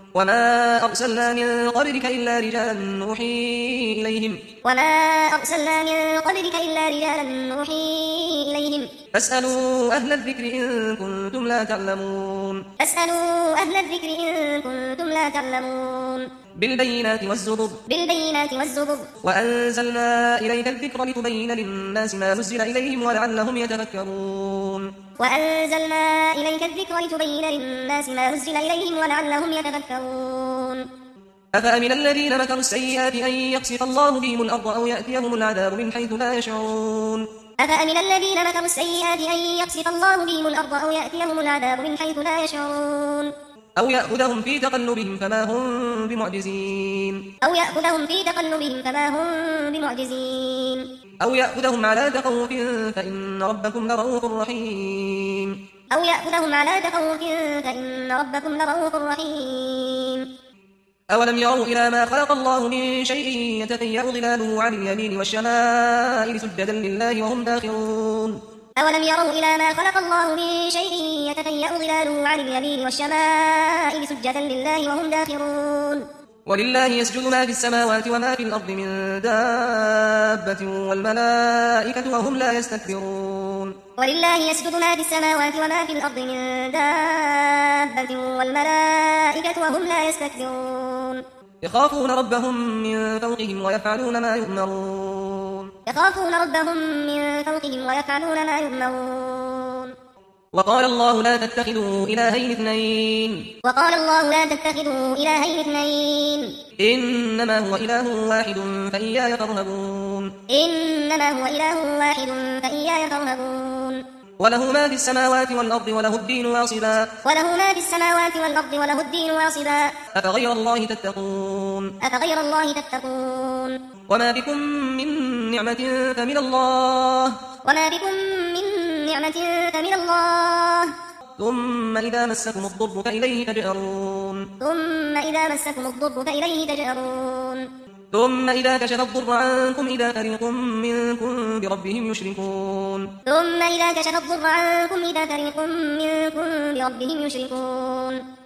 وما أرسلنا من قبلك إلا رجالا نوحي إليهم فاسألوا أهل الذكر إن كنتم لا تعلمون بالبينات والزبر وأنزلنا إليك الذكر لتبين للناس ما نزل إليهم ولعلهم يتفكرون أفأمن الذين مكروا السيئات أن يخسف الله بهم الأرض أو يأتيهم العذاب من حيث لا يشعرون أو يأخذهم في تقلبهم فما هم بمعجزين أو يأخذهم على تخوف فإن ربكم لرؤوف رحيم أولم يروا إلى ما خلق الله من شيء يتفيأ ظلاله عن اليمين والشمائل سجدا لله وهم داخرون ولله يسجد ما في السماوات وما في الأرض من دابة والملائكة وهم لا يستكبرون يخافون ربهم من فوقهم ويفعلون ما يؤمرون وقال الله لا تتخذوا إلهين اثنين إنما هو إله واحد فإياي فارهبون وله ما في السماوات والأرض وله الدين واصبا أفغير الله تتقون وما بكم من نعمة فمن الله ثم إذا مسكم الضر فإليه تجأرون ثم إذا كشف الضر عنكم إذا فريق منكم بربهم يشركون